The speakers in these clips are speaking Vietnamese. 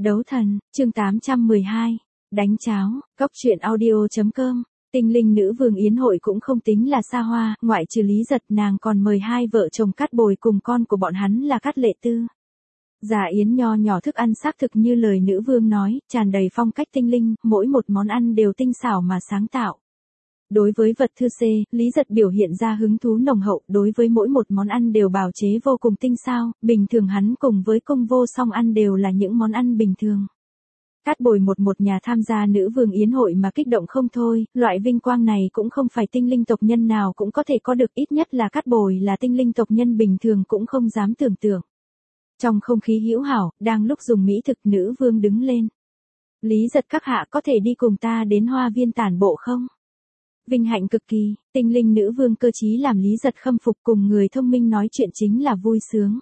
Đấu thần, chương 812. Đánh cháo, cóc truyện audio.com. Tinh linh nữ vương yến hội cũng không tính là xa hoa, ngoại trừ Lý Giật nàng còn mời hai vợ chồng Cát Bồi cùng con của bọn hắn là Cát Lệ Tư. Giả yến nho nhỏ thức ăn xác thực như lời nữ vương nói, tràn đầy phong cách tinh linh, mỗi một món ăn đều tinh xảo mà sáng tạo. Đối với vật thư C, Lý Giật biểu hiện ra hứng thú nồng hậu, đối với mỗi một món ăn đều bào chế vô cùng tinh xảo, bình thường hắn cùng với Cung Vô Song ăn đều là những món ăn bình thường. Cát Bồi một nhà tham gia nữ vương yến hội mà kích động không thôi, loại vinh quang này cũng không phải tinh linh tộc nhân nào cũng có thể có được, ít nhất là Cát Bồi là tinh linh tộc nhân bình thường cũng không dám tưởng tượng. Trong không khí hữu hảo, đang lúc dùng mỹ thực, nữ vương đứng lên. Lý Giật các hạ có thể đi cùng ta đến hoa viên tản bộ không? Vinh hạnh cực kỳ, tinh linh nữ vương cơ trí làm Lý Giật khâm phục, cùng người thông minh nói chuyện chính là vui sướng.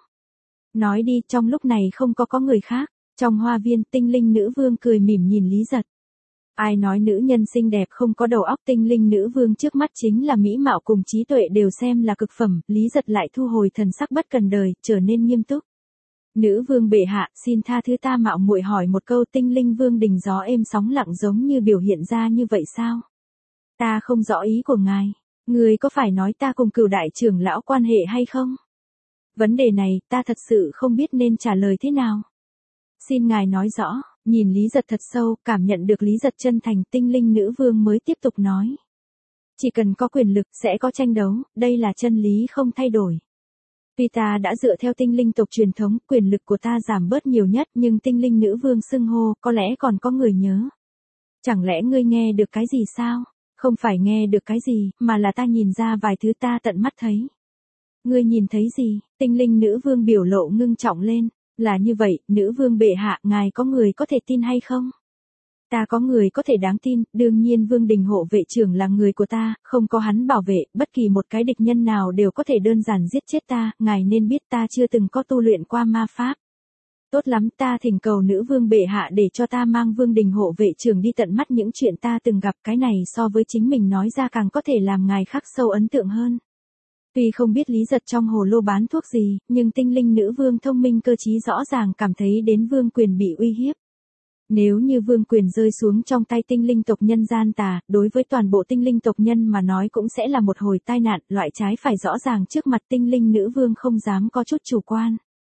Nói đi, trong lúc này không có người khác. Trong hoa viên, tinh linh nữ vương cười mỉm nhìn Lý Giật. Ai nói nữ nhân xinh đẹp không có đầu óc, tinh linh nữ vương trước mắt chính là mỹ mạo cùng trí tuệ đều xem là cực phẩm, Lý Giật lại thu hồi thần sắc bất cần đời, trở nên nghiêm túc. Nữ vương bệ hạ, xin tha thứ ta mạo muội hỏi một câu, tinh linh vương đình gió êm sóng lặng giống như biểu hiện ra như vậy sao? Ta không rõ ý của ngài, người có phải nói ta cùng Cửu đại trưởng lão quan hệ hay không? Vấn đề này, ta thật sự không biết nên trả lời thế nào. Xin ngài nói rõ, nhìn Lý Giật thật sâu, cảm nhận được Lý Giật chân thành, tinh linh nữ vương mới tiếp tục nói. Chỉ cần có quyền lực, sẽ có tranh đấu, đây là chân lý không thay đổi. Tuy ta đã dựa theo tinh linh tộc truyền thống, quyền lực của ta giảm bớt nhiều nhất, nhưng tinh linh nữ vương xưng hô, có lẽ còn có người nhớ. Chẳng lẽ ngươi nghe được cái gì sao? Không phải nghe được cái gì, mà là ta nhìn ra vài thứ ta tận mắt thấy. Ngươi nhìn thấy gì? Tinh linh nữ vương biểu lộ ngưng trọng lên. Là như vậy, nữ vương bệ hạ, ngài có người có thể tin hay không? Ta có người có thể đáng tin, đương nhiên vương đình hộ vệ trưởng là người của ta, không có hắn bảo vệ, bất kỳ một cái địch nhân nào đều có thể đơn giản giết chết ta, ngài nên biết ta chưa từng có tu luyện qua ma pháp. Tốt lắm, ta thỉnh cầu nữ vương bệ hạ để cho ta mang vương đình hộ vệ trưởng đi tận mắt những chuyện ta từng gặp, cái này so với chính mình nói ra càng có thể làm ngài khắc sâu ấn tượng hơn. Tuy không biết Lý Giật trong hồ lô bán thuốc gì, nhưng tinh linh nữ vương thông minh cơ trí rõ ràng cảm thấy đến vương quyền bị uy hiếp. Nếu như vương quyền rơi xuống trong tay tinh linh tộc nhân gian tà, đối với toàn bộ tinh linh tộc nhân mà nói cũng sẽ là một hồi tai nạn, loại trái phải rõ ràng trước mặt, tinh linh nữ vương không dám có chút chủ quan.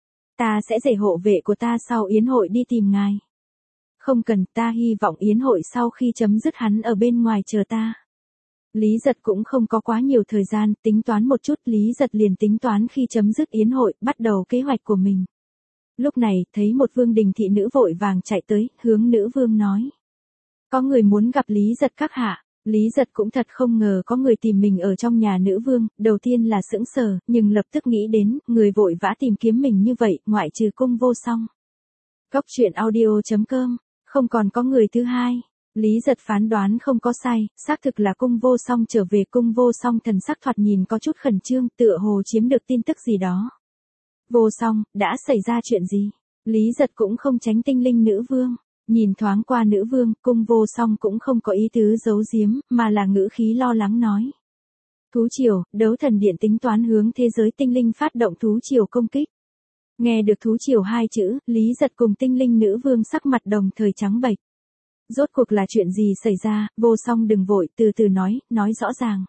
Ta sẽ dạy hộ vệ của ta sau yến hội đi tìm ngài. Không cần, ta hy vọng yến hội sau khi chấm dứt hắn ở bên ngoài chờ ta. Lý Giật cũng không có quá nhiều thời gian, tính toán một chút, Lý Giật liền tính toán khi chấm dứt yến hội, bắt đầu kế hoạch của mình. Lúc này, thấy một vương đình thị nữ vội vàng chạy tới, hướng nữ vương nói. Có người muốn gặp Lý Giật các hạ. Lý Giật cũng thật không ngờ có người tìm mình ở trong nhà nữ vương, đầu tiên là sững sờ, nhưng lập tức nghĩ đến, người vội vã tìm kiếm mình như vậy, ngoại trừ Cung Vô Song. Cóc truyện audio.com, không còn có người thứ hai. Lý Giật phán đoán không có sai, xác thực là Cung Vô Song trở về, Cung Vô Song thần sắc thoạt nhìn có chút khẩn trương, tựa hồ chiếm được tin tức gì đó. Vô Song, đã xảy ra chuyện gì? Lý Giật cũng không tránh tinh linh nữ vương. Nhìn thoáng qua nữ vương, Cung Vô Song cũng không có ý tứ giấu giếm, mà là ngữ khí lo lắng nói. Thú triều, đấu thần điện tính toán hướng thế giới tinh linh phát động thú triều công kích. Nghe được thú triều hai chữ, Lý Giật cùng tinh linh nữ vương sắc mặt đồng thời trắng bệch. Rốt cuộc là chuyện gì xảy ra, Vô Song đừng vội, từ từ nói rõ ràng.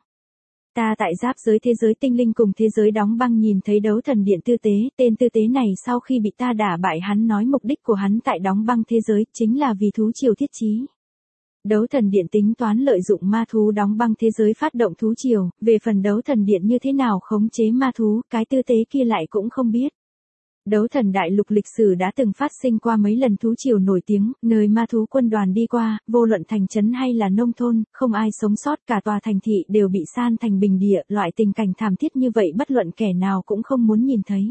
Ta tại giáp giới thế giới tinh linh cùng thế giới đóng băng nhìn thấy đấu thần điện tư tế, tên tư tế này sau khi bị ta đả bại hắn nói mục đích của hắn tại đóng băng thế giới, chính là vì thú triều thiết chí. Đấu thần điện tính toán lợi dụng ma thú đóng băng thế giới phát động thú triều, về phần đấu thần điện như thế nào khống chế ma thú, cái tư tế kia lại cũng không biết. Đấu thần đại lục lịch sử đã từng phát sinh qua mấy lần thú triều nổi tiếng, nơi ma thú quân đoàn đi qua, vô luận thành trấn hay là nông thôn, không ai sống sót, cả tòa thành thị đều bị san thành bình địa, loại tình cảnh thảm thiết như vậy bất luận kẻ nào cũng không muốn nhìn thấy.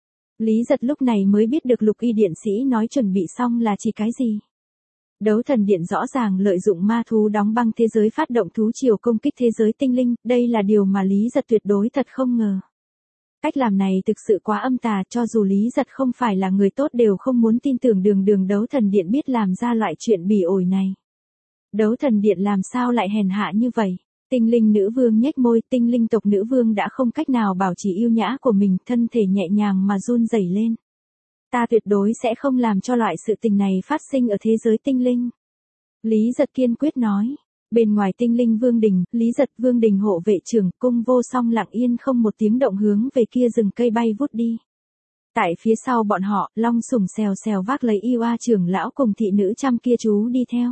Lý Giật lúc này mới biết được Lục Y điện sĩ nói chuẩn bị xong là chỉ cái gì. Đấu thần điện rõ ràng lợi dụng ma thú đóng băng thế giới phát động thú triều công kích thế giới tinh linh, đây là điều mà Lý Giật tuyệt đối thật không ngờ. Cách làm này thực sự quá âm tà, cho dù Lý Giật không phải là người tốt đều không muốn tin tưởng đường đấu thần điện biết làm ra loại chuyện bỉ ổi này. Đấu thần điện làm sao lại hèn hạ như vậy? Tinh linh nữ vương nhếch môi, tinh linh tộc nữ vương đã không cách nào bảo trì yêu nhã của mình, thân thể nhẹ nhàng mà run rẩy lên. Ta tuyệt đối sẽ không làm cho loại sự tình này phát sinh ở thế giới tinh linh. Lý Giật kiên quyết nói. Bên ngoài tinh linh vương đình, Lý Giật vương đình hộ vệ trưởng cung vô song lặng yên không một tiếng động hướng về kia rừng cây bay vút đi. Tại phía sau bọn họ, Long Sủng xèo xèo vác lấy y oa trưởng lão cùng thị nữ trăm kia chú đi theo.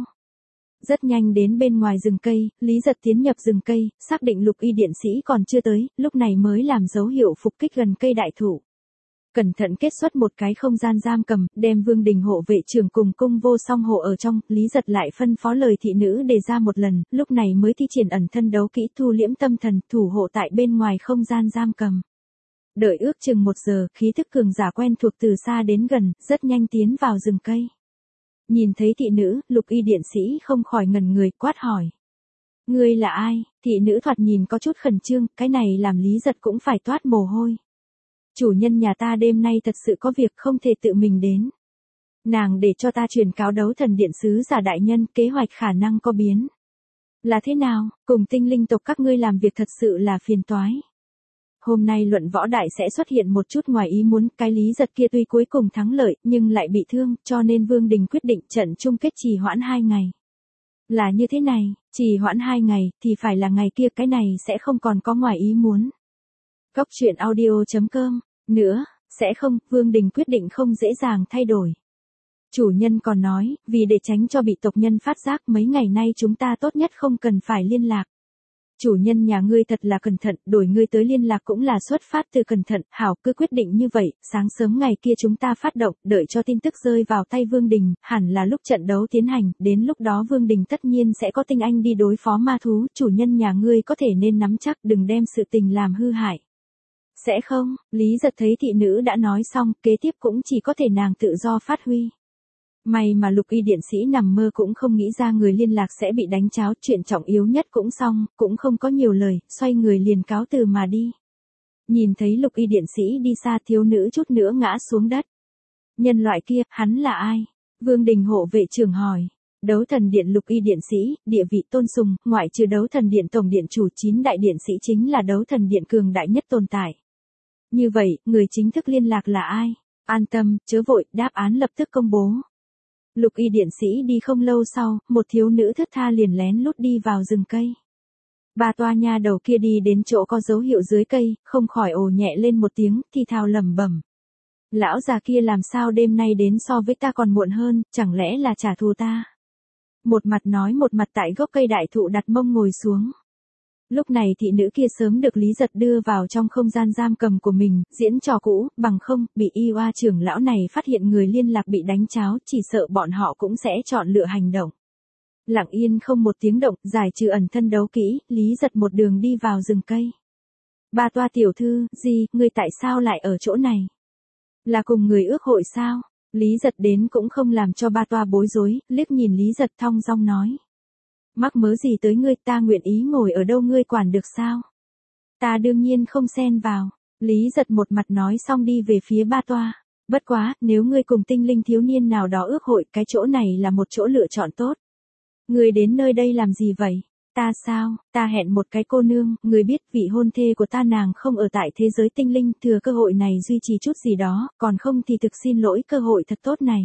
Rất nhanh đến bên ngoài rừng cây, Lý Giật tiến nhập rừng cây, xác định lục y điện sĩ còn chưa tới, lúc này mới làm dấu hiệu phục kích gần cây đại thụ. Cẩn thận kết xuất một cái không gian giam cầm, đem vương đình hộ vệ trưởng cùng cung vô song hộ ở trong, Lý Giật lại phân phó lời thị nữ đề ra một lần, lúc này mới thi triển ẩn thân đấu kỹ thu liễm tâm thần, thủ hộ tại bên ngoài không gian giam cầm. Đợi ước chừng 1 giờ, khí thức cường giả quen thuộc từ xa đến gần, rất nhanh tiến vào rừng cây. Nhìn thấy thị nữ, lục y điện sĩ không khỏi ngẩn người, quát hỏi. Ngươi là ai? Thị nữ thoạt nhìn có chút khẩn trương, cái này làm Lý Giật cũng phải toát mồ hôi. Chủ nhân nhà ta đêm nay thật sự có việc không thể tự mình đến. Nàng để cho ta truyền cáo đấu thần điện sứ giả đại nhân, kế hoạch khả năng có biến. Là thế nào, cùng tinh linh tộc các ngươi làm việc thật sự là phiền toái. Hôm nay luận võ đại sẽ xuất hiện một chút ngoài ý muốn, cái Lý Giật kia tuy cuối cùng thắng lợi, nhưng lại bị thương, cho nên Vương Đình quyết định trận chung kết trì hoãn 2 ngày. Là như thế này, trì hoãn 2 ngày, thì phải là ngày kia, cái này sẽ không còn có ngoài ý muốn. Cốc truyện audio.com, nữa, sẽ không, Vương Đình quyết định không dễ dàng thay đổi. Chủ nhân còn nói, vì để tránh cho bị tộc nhân phát giác mấy ngày nay chúng ta tốt nhất không cần phải liên lạc. Chủ nhân nhà ngươi thật là cẩn thận, đổi ngươi tới liên lạc cũng là xuất phát từ cẩn thận, hảo cứ quyết định như vậy, sáng sớm ngày kia chúng ta phát động, đợi cho tin tức rơi vào tay Vương Đình, hẳn là lúc trận đấu tiến hành, đến lúc đó Vương Đình tất nhiên sẽ có tinh anh đi đối phó ma thú, chủ nhân nhà ngươi có thể nên nắm chắc, đừng đem sự tình làm hư hại. Sẽ không, Lý Giật thấy thị nữ đã nói xong, kế tiếp cũng chỉ có thể nàng tự do phát huy. May mà lục y điện sĩ nằm mơ cũng không nghĩ ra người liên lạc sẽ bị đánh cháo, chuyện trọng yếu nhất cũng xong, cũng không có nhiều lời, xoay người liền cáo từ mà đi. Nhìn thấy lục y điện sĩ đi xa, thiếu nữ chút nữa ngã xuống đất. Nhân loại kia, hắn là ai? Vương Đình hộ vệ trưởng hỏi. Đấu thần điện lục y điện sĩ, địa vị tôn sùng, ngoại trừ đấu thần điện tổng điện chủ 9 đại điện sĩ chính là đấu thần điện cường đại nhất tồn tại. Như vậy, người chính thức liên lạc là ai? An tâm, chớ vội, đáp án lập tức công bố. Lục y điện sĩ đi không lâu sau, một thiếu nữ thướt tha liền lén lút đi vào rừng cây. Bà toa nha đầu kia đi đến chỗ có dấu hiệu dưới cây, không khỏi ồ nhẹ lên một tiếng, thì thào lẩm bẩm. Lão già kia làm sao đêm nay đến so với ta còn muộn hơn, chẳng lẽ là trả thù ta? Một mặt nói một mặt tại gốc cây đại thụ đặt mông ngồi xuống. Lúc này thị nữ kia sớm được Lý Giật đưa vào trong không gian giam cầm của mình, diễn trò cũ, bằng không, bị y oa trưởng lão này phát hiện người liên lạc bị đánh cháo, chỉ sợ bọn họ cũng sẽ chọn lựa hành động. Lặng yên không một tiếng động, giải trừ ẩn thân đấu kỹ, Lý Giật một đường đi vào rừng cây. Ba toa tiểu thư, gì, người tại sao lại ở chỗ này? Là cùng người ước hội sao? Lý Giật đến cũng không làm cho ba toa bối rối, liếc nhìn Lý Giật thong dong nói. Mắc mớ gì tới ngươi, ta nguyện ý ngồi ở đâu ngươi quản được sao? Ta đương nhiên không xen vào. Lý Giật một mặt nói xong đi về phía ba toa. Bất quá, nếu ngươi cùng tinh linh thiếu niên nào đó ước hội, cái chỗ này là một chỗ lựa chọn tốt. Ngươi đến nơi đây làm gì vậy? Ta sao? Ta hẹn một cái cô nương, ngươi biết vị hôn thê của ta nàng không ở tại thế giới tinh linh, thừa cơ hội này duy trì chút gì đó, còn không thì thực xin lỗi cơ hội thật tốt này.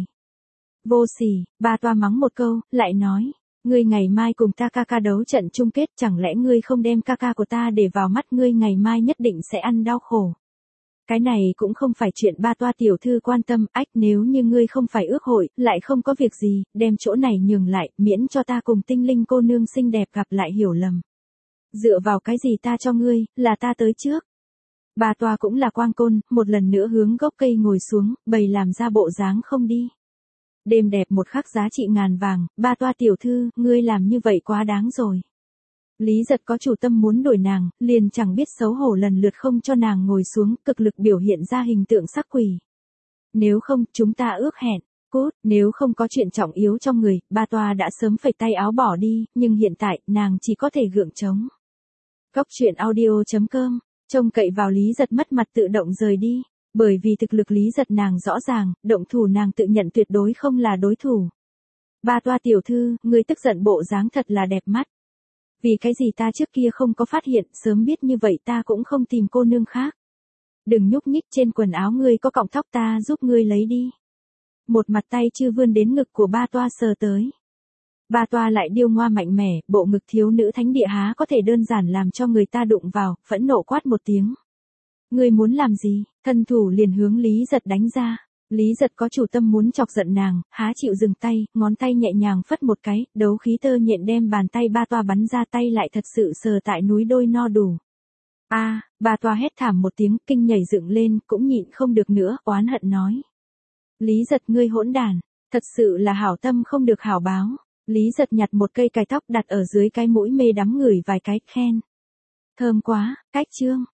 Vô sỉ, ba toa mắng một câu, lại nói. Ngươi ngày mai cùng ta ca ca đấu trận chung kết, chẳng lẽ ngươi không đem ca ca của ta để vào mắt, ngươi ngày mai nhất định sẽ ăn đau khổ. Cái này cũng không phải chuyện ba toa tiểu thư quan tâm, ách, nếu như ngươi không phải ước hội, lại không có việc gì, đem chỗ này nhường lại, miễn cho ta cùng tinh linh cô nương xinh đẹp gặp lại hiểu lầm. Dựa vào cái gì ta cho ngươi, là ta tới trước. Ba toa cũng là quang côn, một lần nữa hướng gốc cây ngồi xuống, bày làm ra bộ dáng không đi. Đêm đẹp một khắc giá trị ngàn vàng, ba toa tiểu thư, ngươi làm như vậy quá đáng rồi. Lý Giật có chủ tâm muốn đổi nàng, liền chẳng biết xấu hổ lần lượt không cho nàng ngồi xuống, cực lực biểu hiện ra hình tượng sắc quỷ. Nếu không, chúng ta ước hẹn, cút, nếu không có chuyện trọng yếu trong người, ba toa đã sớm phẩy tay áo bỏ đi, nhưng hiện tại, nàng chỉ có thể gượng chống. Cốc truyện audio.com, trông cậy vào Lý Giật mất mặt tự động rời đi. Bởi vì thực lực Lý Giật nàng rõ ràng, động thủ nàng tự nhận tuyệt đối không là đối thủ. Ba toa tiểu thư, ngươi tức giận bộ dáng thật là đẹp mắt. Vì cái gì ta trước kia không có phát hiện, sớm biết như vậy ta cũng không tìm cô nương khác. Đừng nhúc nhích, trên quần áo ngươi có cọng tóc, ta giúp ngươi lấy đi. Một mặt tay chưa vươn đến ngực của ba toa sờ tới. Ba toa lại điêu ngoa mạnh mẽ, bộ ngực thiếu nữ thánh địa há có thể đơn giản làm cho người ta đụng vào, phẫn nộ quát một tiếng. Ngươi muốn làm gì? Thân thủ liền hướng Lý Giật đánh ra. Lý Giật có chủ tâm muốn chọc giận nàng, há chịu dừng tay, ngón tay nhẹ nhàng phất một cái, đấu khí tơ nhện đem bàn tay ba toa bắn ra, tay lại thật sự sờ tại núi đôi no đủ. Ba toa hét thảm một tiếng, kinh nhảy dựng lên, cũng nhịn không được nữa, oán hận nói. Lý Giật, ngươi hỗn đản, thật sự là hảo tâm không được hảo báo. Lý Giật nhặt một cây cài tóc đặt ở dưới cái mũi, mê đắm ngửi vài cái, khen. Thơm quá, cách chương.